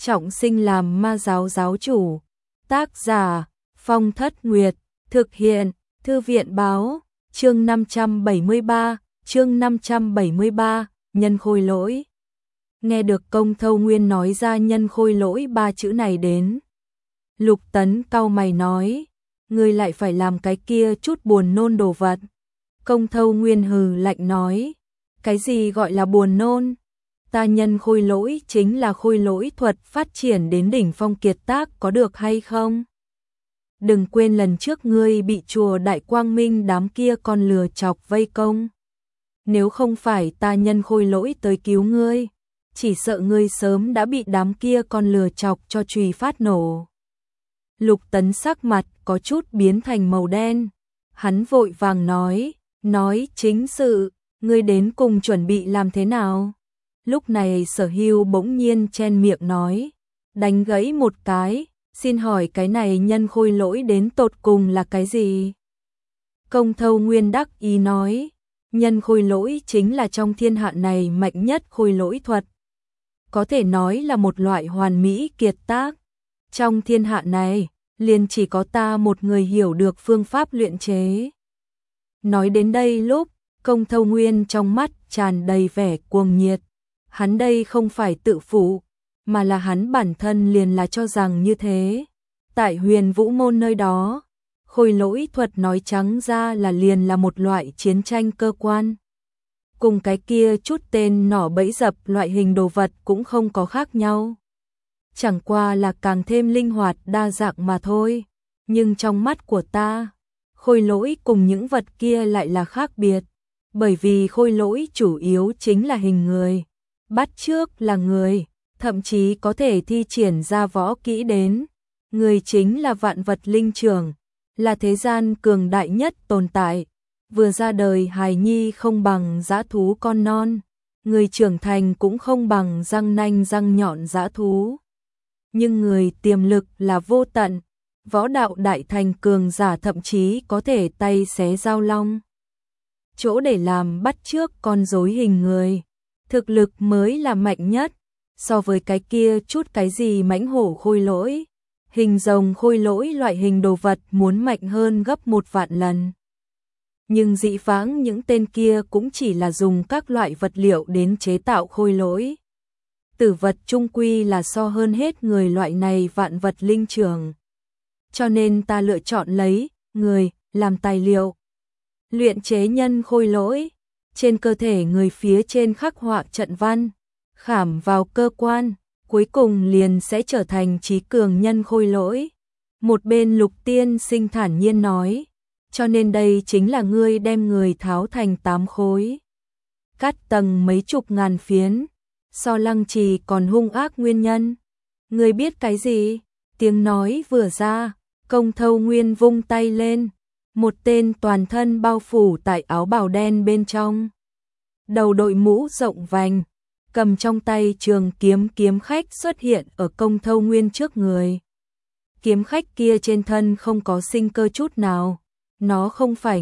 trọng sinh làm ma giáo giáo chủ. Tác giả Phong Thất Nguyệt, thực hiện Thư viện báo, chương 573, nhân khôi lỗi. Nghe được Công Thâu Nguyên nói ra nhân khôi lỗi ba chữ này đến, Lục Tấn cau mày nói, ngươi lại phải làm cái kia chút buồn nôn đồ vật. Công Thâu Nguyên hừ lạnh nói, cái gì gọi là buồn nôn? Ta nhân khôi lỗi chính là khôi lỗi thuật phát triển đến đỉnh phong kiệt tác, có được hay không? Đừng quên lần trước ngươi bị chùa Đại Quang Minh đám kia con lừa chọc vây công. Nếu không phải ta nhân khôi lỗi tới cứu ngươi, chỉ sợ ngươi sớm đã bị đám kia con lừa chọc cho chùy phát nổ. Lục Tấn sắc mặt có chút biến thành màu đen. Hắn vội vàng nói chính sự, ngươi đến cùng chuẩn bị làm thế nào? Lúc này Sở Hưu bỗng nhiên chen miệng nói, đánh gãy một cái, xin hỏi cái này nhân khôi lỗi đến tột cùng là cái gì? Công Thâu Nguyên đắc ý nói, nhân khôi lỗi chính là trong thiên hạ này mạnh nhất khôi lỗi thuật. Có thể nói là một loại hoàn mỹ kiệt tác. Trong thiên hạ này, liền chỉ có ta một người hiểu được phương pháp luyện chế. Nói đến đây lúc, Công Thâu Nguyên trong mắt tràn đầy vẻ cuồng nhiệt. Hắn đây không phải tự phụ, mà là hắn bản thân liền là cho rằng như thế. Tại Huyền Vũ Môn nơi đó, khôi lỗi thuật nói trắng ra là liền là một loại chiến tranh cơ quan. Cùng cái kia chút tên nỏ bẫy dập loại hình đồ vật cũng không có khác nhau. Chẳng qua là càng thêm linh hoạt đa dạng mà thôi. Nhưng trong mắt của ta, khôi lỗi cùng những vật kia lại là khác biệt. Bởi vì khôi lỗi chủ yếu chính là hình người, bắt chước là người, thậm chí có thể thi triển ra võ kỹ đến. Người chính là vạn vật linh trưởng, là thế gian cường đại nhất tồn tại. Vừa ra đời hài nhi không bằng dã thú con non, người trưởng thành cũng không bằng răng nanh răng nhọn dã thú. Nhưng người tiềm lực là vô tận, võ đạo đại thành cường giả thậm chí có thể tay xé dao long. Chỗ để làm bắt chước con rối hình người, thực lực mới là mạnh nhất, so với cái kia chút cái gì mãnh hổ khôi lỗi, hình rồng khôi lỗi loại hình đồ vật muốn mạnh hơn gấp 1 vạn lần. Nhưng dị vãng những tên kia cũng chỉ là dùng các loại vật liệu đến chế tạo khôi lỗi. Tử vật trung quy là so hơn hết người loại này vạn vật linh trưởng. Cho nên ta lựa chọn lấy người làm tài liệu. Luyện chế nhân khôi lỗi, trên cơ thể người phía trên khắc họa trận văn, khảm vào cơ quan, cuối cùng liền sẽ trở thành trí cường nhân khôi lỗi. Một bên Lục Tiên Sinh thản nhiên nói, cho nên đây chính là ngươi đem người tháo thành 8 khối, cắt tầng mấy chục ngàn phiến, so Lăng Trì còn hung ác nguyên nhân. Ngươi biết cái gì? Tiếng nói vừa ra, Công Thâu Nguyên vung tay lên, một tên toàn thân bao phủ tại áo bào đen bên trong, đầu đội mũ rộng vành, cầm trong tay trường kiếm kiếm khách xuất hiện ở Công Thâu Nguyên trước người. Kiếm khách kia trên thân không có sinh cơ chút nào, nó không phải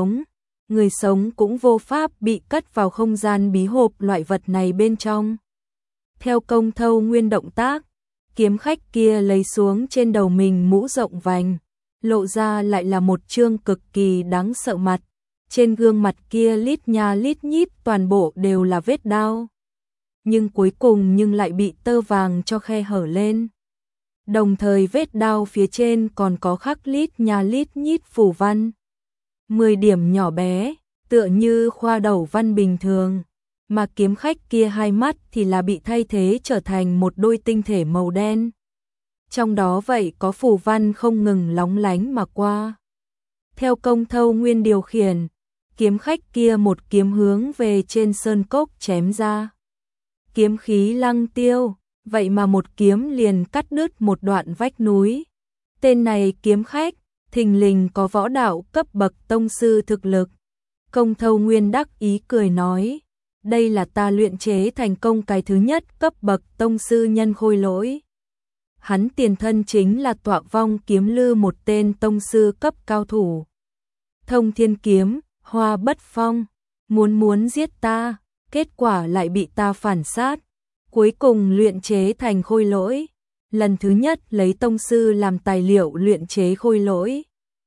người sống cũng vô pháp bị cất vào không gian bí hộp loại vật này bên trong. Theo Công Thâu Nguyên động tác, kiếm khách kia lấy xuống trên đầu mình mũ rộng vành, lộ ra lại là một trương cực kỳ đáng sợ mặt. Trên gương mặt kia lít nha lít nhít toàn bộ đều là vết đao, nhưng cuối cùng lại bị tơ vàng cho khe hở lên. Đồng thời vết đao phía trên còn có khắc lít nha lít nhít phù văn, 10 điểm nhỏ bé, tựa như khoa đầu văn bình thường, mà kiếm khách kia hai mắt thì là bị thay thế trở thành một đôi tinh thể màu đen. Trong đó vậy có phù văn không ngừng lóng lánh mà qua. Theo Công Thâu Nguyên điều khiển, kiếm khách kia một kiếm hướng về trên sơn cốc chém ra. Kiếm khí lăng tiêu, vậy mà một kiếm liền cắt đứt một đoạn vách núi. Tên này kiếm khách, thình lình có võ đạo cấp bậc tông sư thực lực. Công Thâu Nguyên đắc ý cười nói, đây là ta luyện chế thành công cái thứ nhất cấp bậc tông sư nhân khôi lỗi. Hắn tiền thân chính là Tọa Vong Kiếm Lư, một tên tông sư cấp cao thủ. Thông Thiên Kiếm, Hoa Bất Phong, muốn giết ta, kết quả lại bị ta phản sát. cuối cùng luyện chế thành khôi lỗi. Lần thứ nhất lấy tông sư làm tài liệu luyện chế khôi lỗi.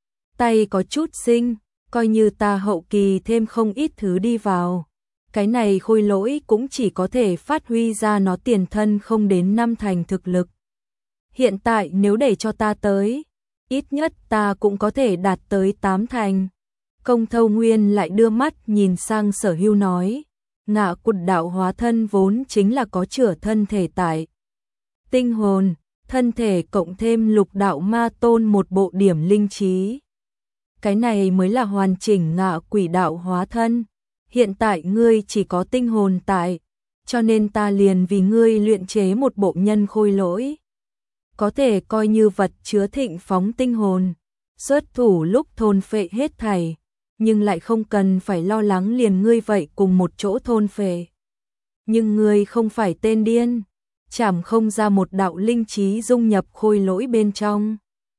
Tay có chút sinh, coi như ta hậu kỳ thêm không ít thứ đi vào. Cái này khôi lỗi cũng chỉ có thể phát huy ra nó tiền thân không đến 5 thành thực lực. Hiện tại nếu để cho ta tới, ít nhất ta cũng có thể đạt tới 8 thành. Công Thâu Nguyên lại đưa mắt nhìn sang Sở Hưu nói, Ngạ Quật đạo hóa thân vốn chính là có chữa thân thể tại tinh hồn, thân thể cộng thêm lục đạo ma tôn một bộ điểm linh trí. Cái này mới là hoàn chỉnh ngạ quỷ đạo hóa thân. Hiện tại ngươi chỉ có tinh hồn tại, cho nên ta liền vì ngươi luyện chế một bộ nhân khôi lỗi. Có thể coi như vật chứa thịnh phóng tinh hồn, xuất thủ lúc thôn phệ hết thảy, nhưng lại không cần phải lo lắng liền ngươi vậy cùng một chỗ thôn phệ. Nhưng ngươi không phải tên điên, chảm không ra một đạo linh trí dung nhập khôi lỗi bên trong.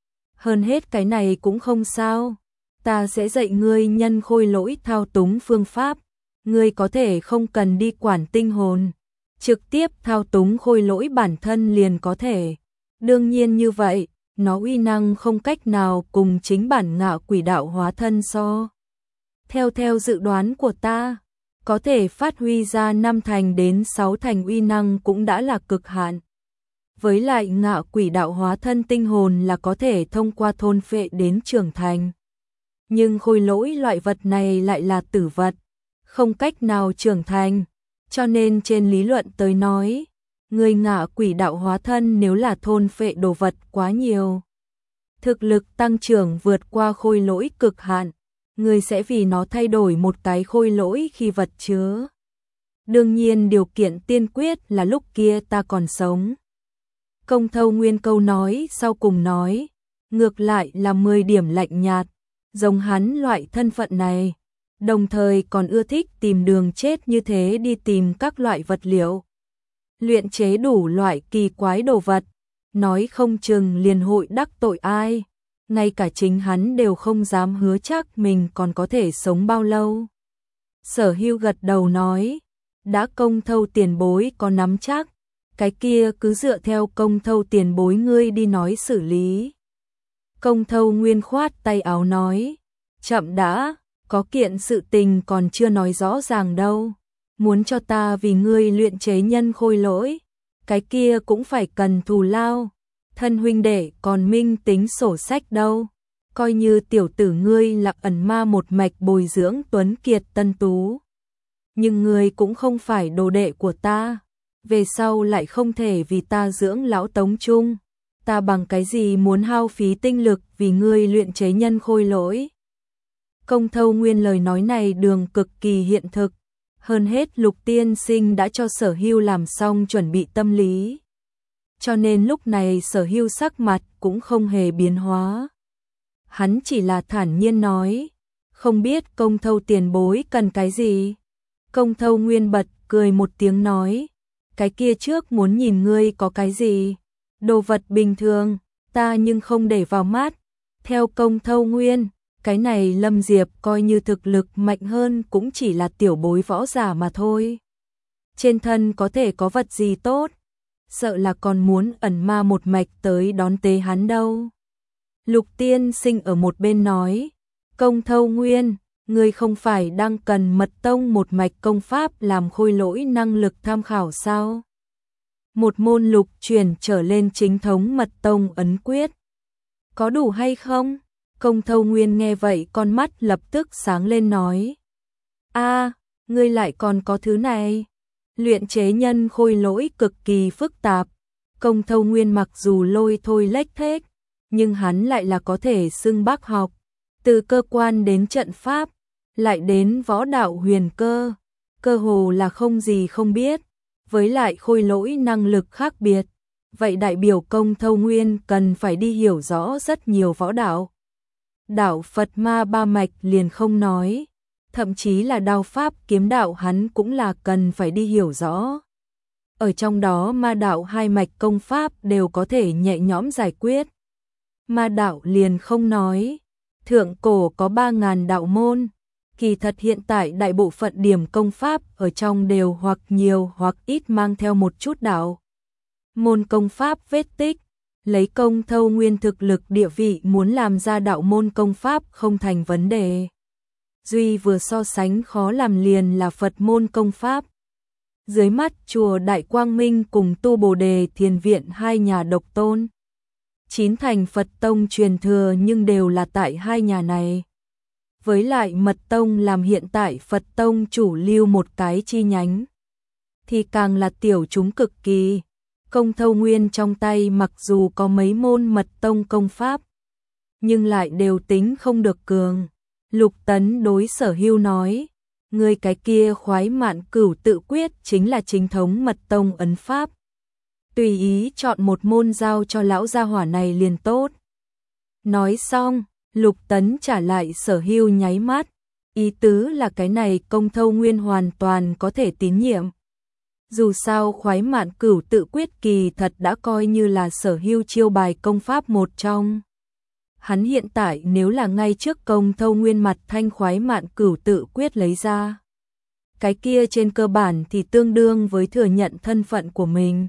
Hơn hết cái này cũng không sao, ta sẽ dạy ngươi nhân khôi lỗi thao túng phương pháp, ngươi có thể không cần đi quản tinh hồn, trực tiếp thao túng khôi lỗi bản thân liền có thể. Đương nhiên như vậy, nó uy năng không cách nào cùng chính bản ngạ quỷ đạo hóa thân so. Theo dự đoán của ta, có thể phát huy ra 5 thành đến 6 thành uy năng cũng đã là cực hạn. Với lại ngạ quỷ đạo hóa thân tinh hồn là có thể thông qua thôn phệ đến trưởng thành. Nhưng khôi lỗi loại vật này lại là tử vật, không cách nào trưởng thành, cho nên trên lý luận tới nói, người ngạ quỷ đạo hóa thân nếu là thôn phệ đồ vật quá nhiều, thực lực tăng trưởng vượt qua khôi lỗi cực hạn, người sẽ vì nó thay đổi một cái khôi lỗi khi vật chứa. Đương nhiên điều kiện tiên quyết là lúc kia ta còn sống. Công Thâu Nguyên câu nói sau cùng nói, ngược lại là 10 điểm lạnh nhạt, giống hắn loại thân phận này, đồng thời còn ưa thích tìm đường chết như thế đi tìm các loại vật liệu. Luyện chế đủ loại kỳ quái đồ vật, nói không chừng liền hội đắc tội ai, ngay cả chính hắn đều không dám hứa chắc mình còn có thể sống bao lâu. Sở Hưu gật đầu nói, đã Công Thâu tiền bối có nắm chắc, cái kia cứ dựa theo Công Thâu tiền bối ngươi đi nói xử lý. Công Thâu Nguyên khoát tay áo nói, chậm đã, có kiện sự tình còn chưa nói rõ ràng đâu. Muốn cho ta vì ngươi luyện chế nhân khôi lỗi, cái kia cũng phải cần thù lao. Thân huynh đệ còn minh tính sổ sách đâu. Coi như tiểu tử ngươi là ẩn ma một mạch bồi dưỡng tuấn kiệt tân tú. Nhưng ngươi cũng không phải đồ đệ của ta. Về sau lại không thể vì ta dưỡng lão tống chung. Ta bằng cái gì muốn hao phí tinh lực vì ngươi luyện chế nhân khôi lỗi. Công Thâu Nguyên lời nói này đường cực kỳ hiện thực. Hơn hết Lục tiên sinh đã cho Sở Hưu làm xong chuẩn bị tâm lý. Cho nên lúc này Sở Hưu sắc mặt cũng không hề biến hóa. Hắn chỉ là thản nhiên nói, không biết Công Thâu tiền bối cần cái gì. Công Thâu Nguyên bật cười một tiếng nói, cái kia trước muốn nhìn ngươi có cái gì. Đồ vật bình thường, ta nhưng không để vào mắt. Theo Công Thâu Nguyên, cái này Lâm Diệp coi như thực lực mạnh hơn cũng chỉ là tiểu bối võ giả mà thôi. Trên thân có thể có vật gì tốt, sợ là còn muốn ẩn ma một mạch tới đón tế hắn đâu. Lục tiên sinh ở một bên nói, Công Thâu Nguyên, ngươi không phải đang cần mật tông một mạch công pháp làm khôi lỗi năng lực tham khảo sao? Một môn lục truyền trở lên chính thống mật tông ấn quyết. Có đủ hay không? Công Thâu Nguyên nghe vậy con mắt lập tức sáng lên nói. Ngươi lại còn có thứ này. Luyện chế nhân khôi lỗi cực kỳ phức tạp. Công Thâu Nguyên mặc dù lôi thôi lếch thếch, nhưng hắn lại là có thể xưng bác học. Từ cơ quan đến trận pháp, lại đến võ đạo huyền cơ. Cơ hồ là không gì không biết. Với lại khôi lỗi năng lực khác biệt. Vậy đại biểu Công Thâu Nguyên cần phải đi hiểu rõ rất nhiều võ đạo. Đạo Phật ma ba mạch liền không nói, thậm chí là đao pháp kiếm đạo hắn cũng là cần phải đi hiểu rõ. Ở trong đó ma đạo hai mạch công pháp đều có thể nhẹ nhõm giải quyết. Ma đạo liền không nói, thượng cổ có 3.000 đạo môn, Kỳ thật hiện tại đại bộ phận điểm công pháp ở trong đều hoặc nhiều hoặc ít mang theo một chút đạo môn công pháp vết tích, lấy Công Thâu Nguyên thực lực địa vị muốn làm ra đạo môn công pháp không thành vấn đề. Duy vừa so sánh khó làm liền là Phật môn công pháp. Dưới mắt chùa Đại Quang Minh cùng Tu Bồ Đề Thiền Viện hai nhà độc tôn. 9 thành Phật tông truyền thừa nhưng đều là tại hai nhà này. Với lại Mật tông làm hiện tại Phật tông chủ lưu một cái chi nhánh, thì càng là tiểu chúng cực kỳ. Công Thâu Nguyên trong tay mặc dù có mấy môn Mật tông công pháp, nhưng lại đều tính không được cường. Lục Tấn đối Sở Hưu nói, người cái kia Khoái Mạn Cửu tự quyết chính là chính thống Mật tông ấn pháp. Tùy ý chọn một môn giao cho lão gia hỏa này liền tốt. Nói xong, Lục Tấn trả lại Sở Hưu nháy mắt, ý tứ là cái này Công Thâu Nguyên hoàn toàn có thể tín nhiệm. Dù sao Khoái Mạn Cửu tự quyết kỳ thật đã coi như là Sở Hưu chiêu bài công pháp một trong. Hắn hiện tại nếu là ngay trước Công Thâu Nguyên mặt thanh Khoái Mạn Cửu tự quyết lấy ra, cái kia trên cơ bản thì tương đương với thừa nhận thân phận của mình.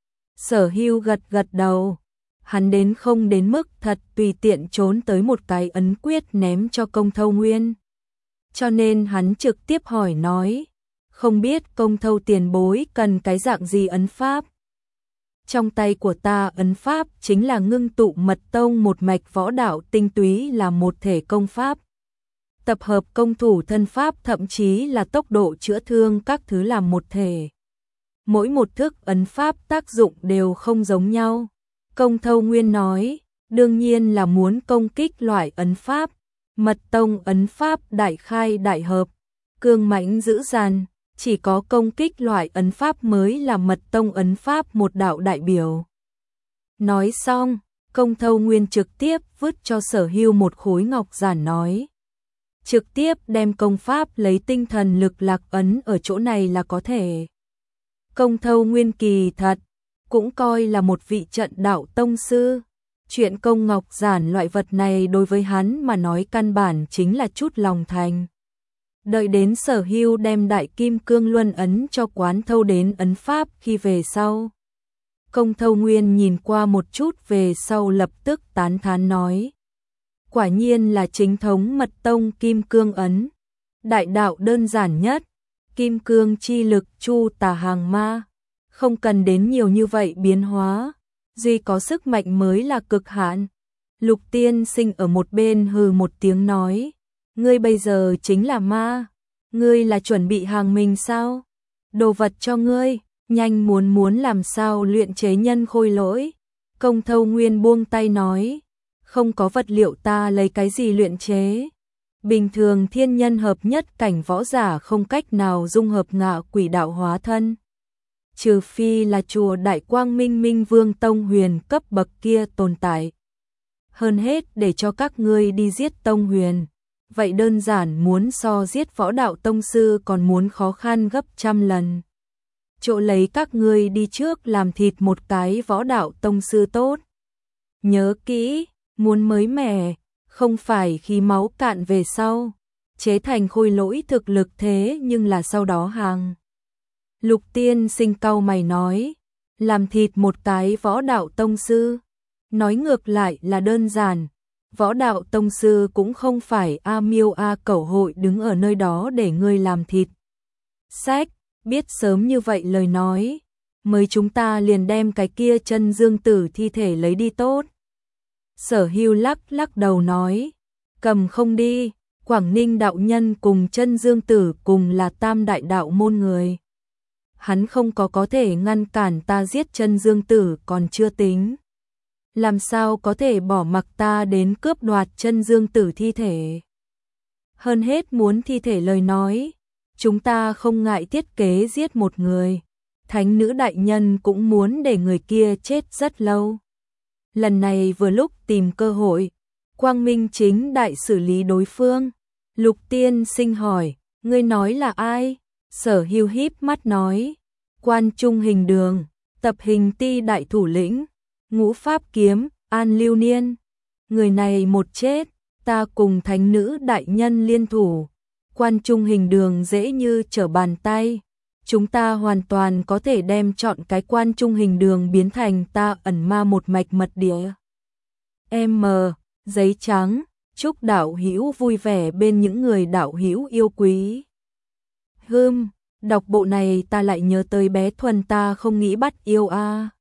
Sở Hưu gật gật đầu, hắn đến không đến mức thật tùy tiện trốn tới một cái ấn quyết ném cho Công Thâu Nguyên. Cho nên hắn trực tiếp hỏi nói, không biết Công Thâu tiền bối cần cái dạng gì ấn pháp? Trong tay của ta ấn pháp chính là ngưng tụ Mật tông một mạch võ đạo tinh túy là một thể công pháp. Tập hợp công thủ thân pháp thậm chí là tốc độ chữa thương các thứ làm một thể. Mỗi một thức ấn pháp tác dụng đều không giống nhau. Công Thâu Nguyên nói, đương nhiên là muốn công kích loại ấn pháp. Mật tông ấn pháp đại khai đại hợp, cương mãnh dữ dằn, chỉ có công kích loại ấn pháp mới là Mật tông ấn pháp một đạo đại biểu. Nói xong, Công Thâu Nguyên trực tiếp vứt cho Sở Hưu một khối ngọc giản nói. Trực tiếp đem công pháp lấy tinh thần lực lạc ấn ở chỗ này là có thể. Công Thâu Nguyên kỳ thật, cũng coi là một vị trận đạo tông sư. Chuyện công ngọc giản loại vật này đối với hắn mà nói căn bản chính là chút lòng thành. Đợi đến Sở Hưu đem đại kim cương luân ấn cho Quán Thâu đến ấn pháp khi về sau. Công Thâu Nguyên nhìn qua một chút về sau lập tức tán thán nói. Quả nhiên là chính thống Mật tông kim cương ấn. Đại đạo đơn giản nhất, kim cương chi lực chu tà hàng ma. Không cần đến nhiều như vậy biến hóa, duy có sức mạnh mới là cực hạn. Lục Tiên Sinh ở một bên hừ một tiếng nói, ngươi bây giờ chính là ma, ngươi là chuẩn bị hàng mình sao? Đồ vật cho ngươi, nhanh muốn làm sao luyện chế nhân khôi lỗi. Công Thâu Nguyên buông tay nói, không có vật liệu ta lấy cái gì luyện chế. Bình thường thiên nhân hợp nhất cảnh võ giả không cách nào dung hợp ngạ quỷ đạo hóa thân. Trừ phi là chùa Đại Quang Minh Minh Vương Tông Huyền cấp bậc kia tồn tại. Hơn hết để cho các ngươi đi giết Tông Huyền. Vậy đơn giản muốn so giết võ đạo tông sư còn muốn khó khăn gấp trăm lần. Chỗ lấy các ngươi đi trước làm thịt một cái võ đạo tông sư tốt. Nhớ kỹ, muốn mới mẻ, không phải khi máu cạn về sau. Chế thành khôi lỗi thực lực thế nhưng là sau đó hàng. Lục Tiên Sinh cau mày nói, làm thịt một cái võ đạo tông sư. Nói ngược lại là đơn giản, võ đạo tông sư cũng không phải A Miêu A Cẩu hội đứng ở nơi đó để ngươi làm thịt. Sách, biết sớm như vậy lời nói, mới chúng ta liền đem cái kia Chân Dương Tử thi thể lấy đi tốt. Sở Hưu lắc đầu nói, cầm không đi, Quảng Ninh đạo nhân cùng Chân Dương Tử cùng là tam đại đạo môn người. Hắn không có thể ngăn cản ta giết Chân Dương Tử còn chưa tính. Làm sao có thể bỏ mặc ta đến cướp đoạt Chân Dương Tử thi thể. Hơn hết muốn thi thể lời nói, chúng ta không ngại thiết kế giết một người. Thánh nữ đại nhân cũng muốn để người kia chết rất lâu. Lần này vừa lúc tìm cơ hội, quang minh chính đại xử lý đối phương. Lục Tiên Sinh hỏi, ngươi nói là ai? Sở Hưu híp mắt nói, Quan Trung Hình Đường, Tập Hình Ti đại thủ lĩnh, Ngũ Pháp Kiếm, An Lưu Niên. Người này một chết, ta cùng thánh nữ đại nhân liên thủ, quan trung hình đường dễ như trở bàn tay. Chúng ta hoàn toàn có thể đem chọn cái quan trung hình đường biến thành ta ẩn ma một mạch mật địa. Giấy trắng, chúc đạo hữu vui vẻ bên những người đạo hữu yêu quý. Đọc bộ này ta lại nhớ tới bé Thuần ta không nghĩ bắt yêu a.